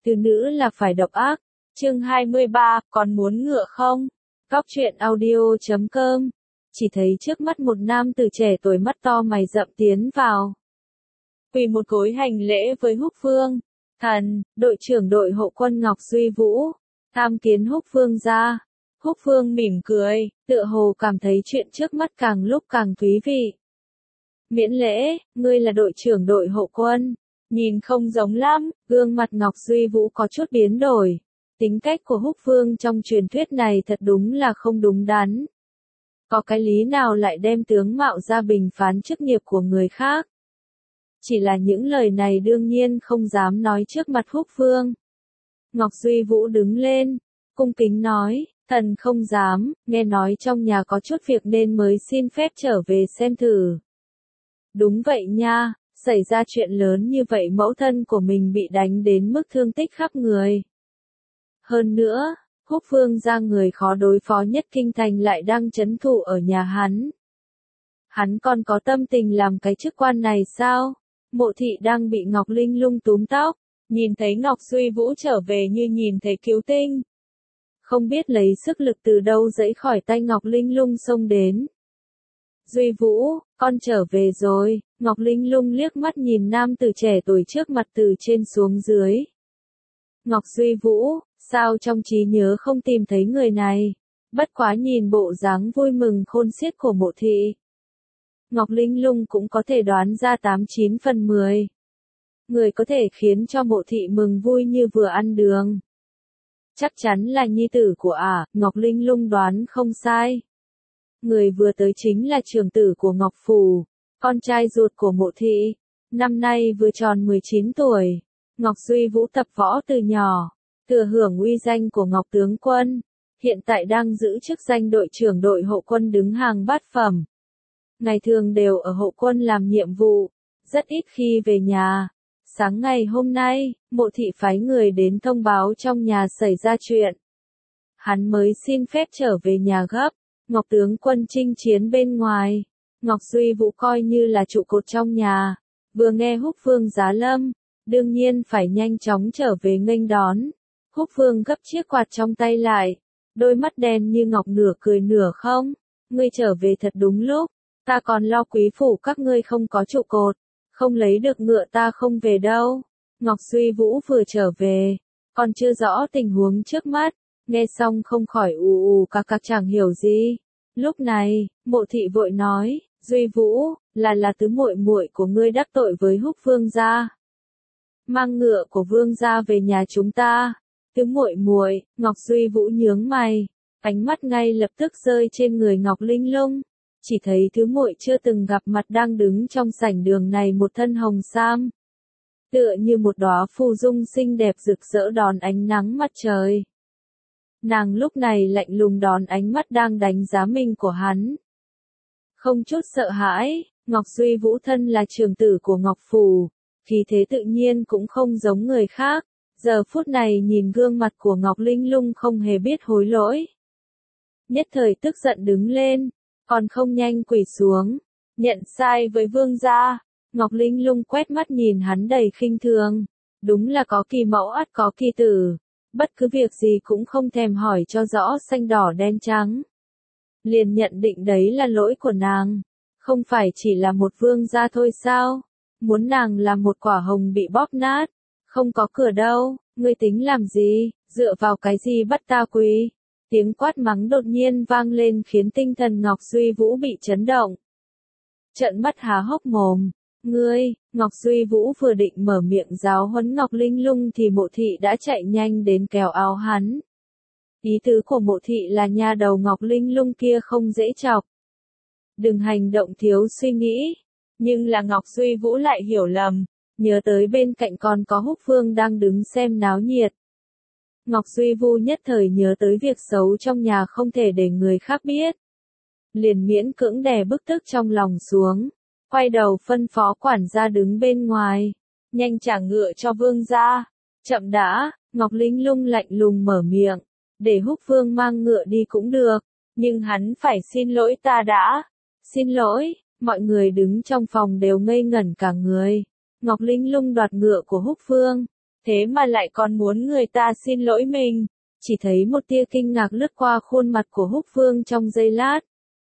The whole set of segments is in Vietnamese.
từ nữ là phải độc ác. Chương 23, còn muốn ngựa không? Cóc truyện audio.com. Chỉ thấy trước mắt một nam tử trẻ tuổi mắt to mày rậm tiến vào. Quỳ một gối hành lễ với Húc Vương. Thần, đội trưởng đội hộ quân Ngọc Duy Vũ. Tham kiến Húc Vương gia. Húc Vương mỉm cười, tựa hồ cảm thấy chuyện trước mắt càng lúc càng thú vị. Miễn lễ, ngươi là đội trưởng đội hộ quân. Nhìn không giống lắm, gương mặt Ngọc Duy Vũ có chút biến đổi. Tính cách của Húc Vương trong truyền thuyết này thật đúng là không đúng đắn. Có cái lý nào lại đem tướng mạo ra bình phán chức nghiệp của người khác? Chỉ là những lời này đương nhiên không dám nói trước mặt Húc Vương. Ngọc Duy Vũ đứng lên, cung kính nói, thần không dám, nghe nói trong nhà có chút việc nên mới xin phép trở về xem thử. Đúng vậy nha, xảy ra chuyện lớn như vậy mẫu thân của mình bị đánh đến mức thương tích khắp người. Hơn nữa, Húc Vương gia người khó đối phó nhất kinh thành lại đang trấn thủ ở nhà hắn. Hắn còn có tâm tình làm cái chức quan này sao? Mộ thị đang bị Ngọc Linh Lung túm tóc, nhìn thấy Ngọc Duy Vũ trở về như nhìn thấy cứu tinh. Không biết lấy sức lực từ đâu dẫy khỏi tay Ngọc Linh Lung xông đến. Duy Vũ, con trở về rồi. Ngọc Linh Lung liếc mắt nhìn nam tử trẻ tuổi trước mặt từ trên xuống dưới. Ngọc Duy Vũ, sao trong trí nhớ không tìm thấy người này? Bất quá nhìn bộ dáng vui mừng khôn xiết của Mộ thị. Ngọc Linh Lung cũng có thể đoán ra 89 phần 10. Người có thể khiến cho Mộ thị mừng vui như vừa ăn đường. Chắc chắn là nhi tử của Ngọc Linh Lung đoán không sai. Người vừa tới chính là trưởng tử của Ngọc Phủ, con trai ruột của Mộ thị. Năm nay vừa tròn 19 tuổi. Ngọc Duy Vũ tập võ từ nhỏ, thừa hưởng uy danh của Ngọc Tướng Quân. Hiện tại đang giữ chức danh đội trưởng đội hộ quân đứng hàng bát phẩm. Ngày thường đều ở hộ quân làm nhiệm vụ, rất ít khi về nhà. Sáng ngày hôm nay, Mộ thị phái người đến thông báo trong nhà xảy ra chuyện. Hắn mới xin phép trở về nhà gấp. Ngọc Tướng Quân chinh chiến bên ngoài. Ngọc Duy Vũ coi như là trụ cột trong nhà. Vừa nghe Húc Vương giá lâm, đương nhiên phải nhanh chóng trở về nghênh đón. Húc Vương gấp chiếc quạt trong tay lại. Đôi mắt đen như ngọc nửa cười nửa không. Ngươi trở về thật đúng lúc. Ta còn lo quý phủ các ngươi không có trụ cột. Không lấy được ngựa ta không về đâu. Ngọc Duy Vũ vừa trở về. Còn chưa rõ tình huống trước mắt. Nghe xong không khỏi ù cạc chẳng hiểu gì. Lúc này, Mộ thị vội nói, Duy Vũ, là tứ muội muội của ngươi đắc tội với Húc Vương gia. Mang ngựa của Vương gia về nhà chúng ta. Tứ muội muội, Ngọc Duy Vũ nhướng mày, ánh mắt ngay lập tức rơi trên người Ngọc Linh Lung. Chỉ thấy tứ muội chưa từng gặp mặt đang đứng trong sảnh đường này một thân hồng sam. Tựa như một đóa phù dung xinh đẹp rực rỡ đón ánh nắng mặt trời. Nàng lúc này lạnh lùng đón ánh mắt đang đánh giá mình của hắn. Không chút sợ hãi, Ngọc Duy Vũ thân là trưởng tử của Ngọc Phủ, khí thế tự nhiên cũng không giống người khác. Giờ phút này nhìn gương mặt của Ngọc Linh Lung không hề biết hối lỗi. Nhất thời tức giận đứng lên, còn không nhanh quỳ xuống, nhận sai với vương gia. Ngọc Linh Lung quét mắt nhìn hắn đầy khinh thường. Đúng là có kỳ mẫu ắt có kỳ tử. Bất cứ việc gì cũng không thèm hỏi cho rõ xanh đỏ đen trắng. Liền nhận định đấy là lỗi của nàng. Không phải chỉ là một vương gia thôi sao? Muốn nàng làm một quả hồng bị bóp nát. Không có cửa đâu, ngươi tính làm gì, dựa vào cái gì bắt ta quỳ? Tiếng quát mắng đột nhiên vang lên khiến tinh thần Ngọc Duy Vũ bị chấn động. Trợn mắt há hốc mồm. Ngươi, Ngọc Duy Vũ vừa định mở miệng giáo huấn Ngọc Linh Lung thì Mộ thị đã chạy nhanh đến kéo áo hắn. Ý tứ của Mộ thị là nha đầu Ngọc Linh Lung kia không dễ chọc. Đừng hành động thiếu suy nghĩ. Nhưng là Ngọc Duy Vũ lại hiểu lầm, nhớ tới bên cạnh còn có Húc Vương đang đứng xem náo nhiệt. Ngọc Duy Vũ nhất thời nhớ tới việc xấu trong nhà không thể để người khác biết. Liền miễn cưỡng đè bức tức trong lòng xuống. Quay đầu phân phó quản gia đứng bên ngoài. Nhanh trả ngựa cho vương gia. Chậm đã, Ngọc Linh Lung lạnh lùng mở miệng. Để Húc Vương mang ngựa đi cũng được. Nhưng hắn phải xin lỗi ta đã. Xin lỗi, mọi người đứng trong phòng đều ngây ngẩn cả người. Ngọc Linh Lung đoạt ngựa của Húc Vương. thế mà lại còn muốn người ta xin lỗi mình. Chỉ thấy một tia kinh ngạc lướt qua khuôn mặt của Húc Vương trong giây lát.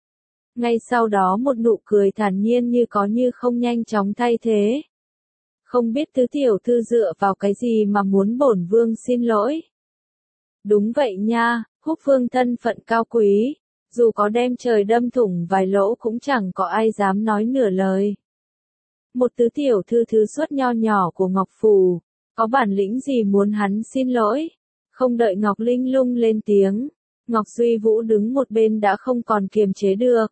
Ngay sau đó một nụ cười thản nhiên như có như không nhanh chóng thay thế. Không biết tứ tiểu thư dựa vào cái gì mà muốn bổn vương xin lỗi. Đúng vậy nha, Húc Vương thân phận cao quý, dù có đem trời đâm thủng vài lỗ cũng chẳng có ai dám nói nửa lời. Một tứ tiểu thư thứ xuất nho nhỏ của Ngọc Phủ, có bản lĩnh gì muốn hắn xin lỗi? Không đợi Ngọc Linh Lung lên tiếng, Ngọc Duy Vũ đứng một bên đã không còn kiềm chế được.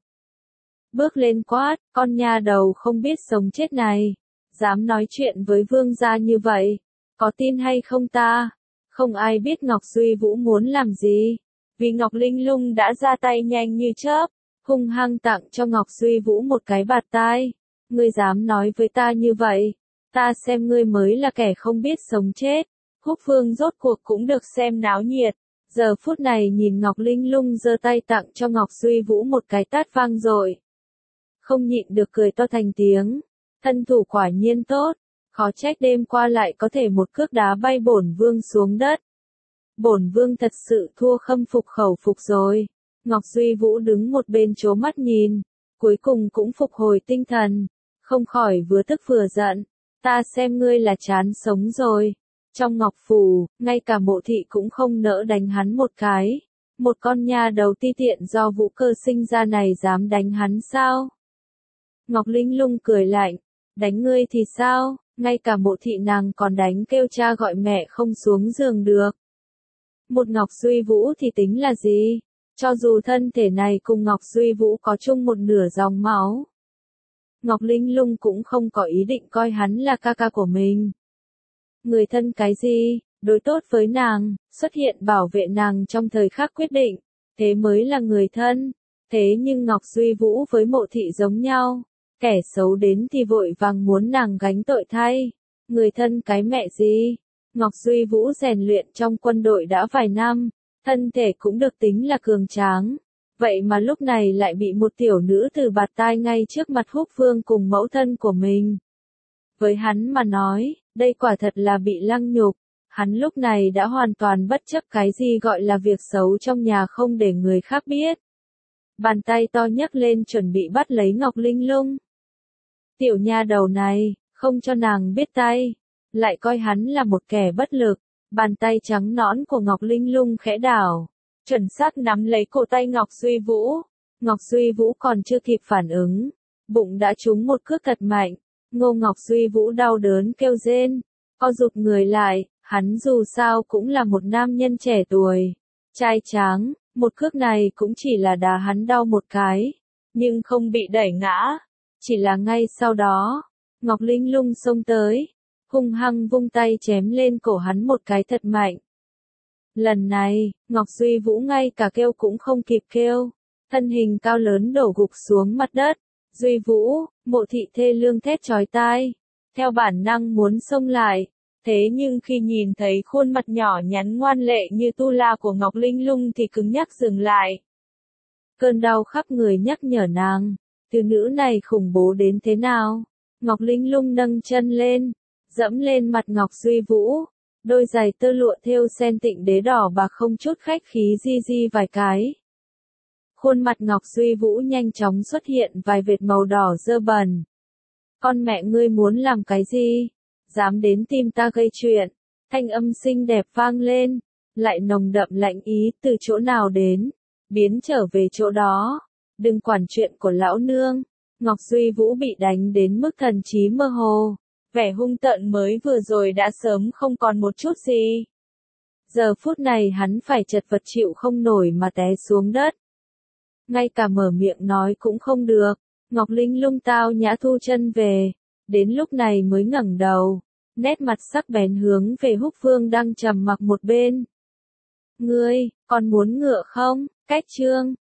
Bước lên quát, con nha đầu không biết sống chết này, dám nói chuyện với vương gia như vậy, có tin hay không ta? Không ai biết Ngọc Duy Vũ muốn làm gì, vì Ngọc Linh Lung đã ra tay nhanh như chớp, hung hăng tặng cho Ngọc Duy Vũ một cái bạt tai. Ngươi dám nói với ta như vậy, ta xem ngươi mới là kẻ không biết sống chết. Húc Vương rốt cuộc cũng được xem náo nhiệt, giờ phút này nhìn Ngọc Linh Lung giơ tay tặng cho Ngọc Duy Vũ một cái tát vang dội. Không nhịn được cười to thành tiếng, thân thủ quả nhiên tốt, khó trách đêm qua lại có thể một cước đá bay bổn vương xuống đất. Bổn vương thật sự thua khâm phục khẩu phục rồi. Ngọc Duy Vũ đứng một bên trố mắt nhìn, cuối cùng cũng phục hồi tinh thần, không khỏi vừa tức vừa giận, ta xem ngươi là chán sống rồi. Trong Ngọc Phủ, ngay cả Mộ thị cũng không nỡ đánh hắn một cái. Một con nha đầu ti tiện do Vũ Cơ sinh ra này dám đánh hắn sao? Ngọc Linh Lung cười lạnh, đánh ngươi thì sao, ngay cả Mộ thị nàng còn đánh kêu cha gọi mẹ không xuống giường được. Một Ngọc Duy Vũ thì tính là gì? Cho dù thân thể này cùng Ngọc Duy Vũ có chung một nửa dòng máu, Ngọc Linh Lung cũng không có ý định coi hắn là ca ca của mình. Người thân cái gì, đối tốt với nàng, xuất hiện bảo vệ nàng trong thời khắc quyết định, thế mới là người thân. Thế nhưng Ngọc Duy Vũ với Mộ thị giống nhau, kẻ xấu đến thì vội vàng muốn nàng gánh tội thay. Người thân cái mẹ gì? Ngọc Duy Vũ rèn luyện trong quân đội đã vài năm, thân thể cũng được tính là cường tráng. Vậy mà lúc này lại bị một tiểu nữ từ bạt tai ngay trước mặt Húc Vương cùng mẫu thân của mình. Với hắn mà nói, đây quả thật là bị lăng nhục. Hắn lúc này đã hoàn toàn bất chấp cái gì gọi là việc xấu trong nhà không để người khác biết. Bàn tay to nhấc lên chuẩn bị bắt lấy Ngọc Linh Lung. Tiểu nha đầu này, không cho nàng biết tay, lại coi hắn là một kẻ bất lực. Bàn tay trắng nõn của Ngọc Linh Lung khẽ đảo, chuẩn xác nắm lấy cổ tay Ngọc Duy Vũ. Ngọc Duy Vũ còn chưa kịp phản ứng, bụng đã trúng một cước thật mạnh. Ngô Ngọc Duy Vũ đau đớn kêu rên, co rụt người lại, hắn dù sao cũng là một nam nhân trẻ tuổi, trai tráng, một cước này cũng chỉ là đá hắn đau một cái, nhưng không bị đẩy ngã, chỉ là ngay sau đó, Ngọc Linh Lung xông tới, hung hăng vung tay chém lên cổ hắn một cái thật mạnh. Lần này, Ngọc Duy Vũ ngay cả kêu cũng không kịp kêu, thân hình cao lớn đổ gục xuống mặt đất. Duy Vũ, Mộ thị thê lương thét chói tai, theo bản năng muốn xông lại, thế nhưng khi nhìn thấy khuôn mặt nhỏ nhắn ngoan lệ như tu la của Ngọc Linh Lung thì cứng nhắc dừng lại. Cơn đau khắp người nhắc nhở nàng, thiếu nữ này khủng bố đến thế nào. Ngọc Linh Lung nâng chân lên, dẫm lên mặt Ngọc Duy Vũ, đôi giày tơ lụa thêu sen tịnh đế đỏ bạc không chút khách khí di vài cái. Khuôn mặt Ngọc Duy Vũ nhanh chóng xuất hiện vài vệt màu đỏ dơ bẩn. Con mẹ ngươi muốn làm cái gì? Dám đến tìm ta gây chuyện. Thanh âm xinh đẹp vang lên, lại nồng đậm lạnh ý từ chỗ nào đến, biến trở về chỗ đó. Đừng quản chuyện của lão nương. Ngọc Duy Vũ bị đánh đến mức thần trí mơ hồ. Vẻ hung tợn mới vừa rồi đã sớm không còn một chút gì. Giờ phút này hắn phải chật vật chịu không nổi mà té xuống đất. Ngay cả mở miệng nói cũng không được. Ngọc Linh Lung tao nhã thu chân về, đến lúc này mới ngẩng đầu, nét mặt sắc bén hướng về Húc Vương đang trầm mặc một bên. Ngươi, còn muốn ngựa không? Cách chương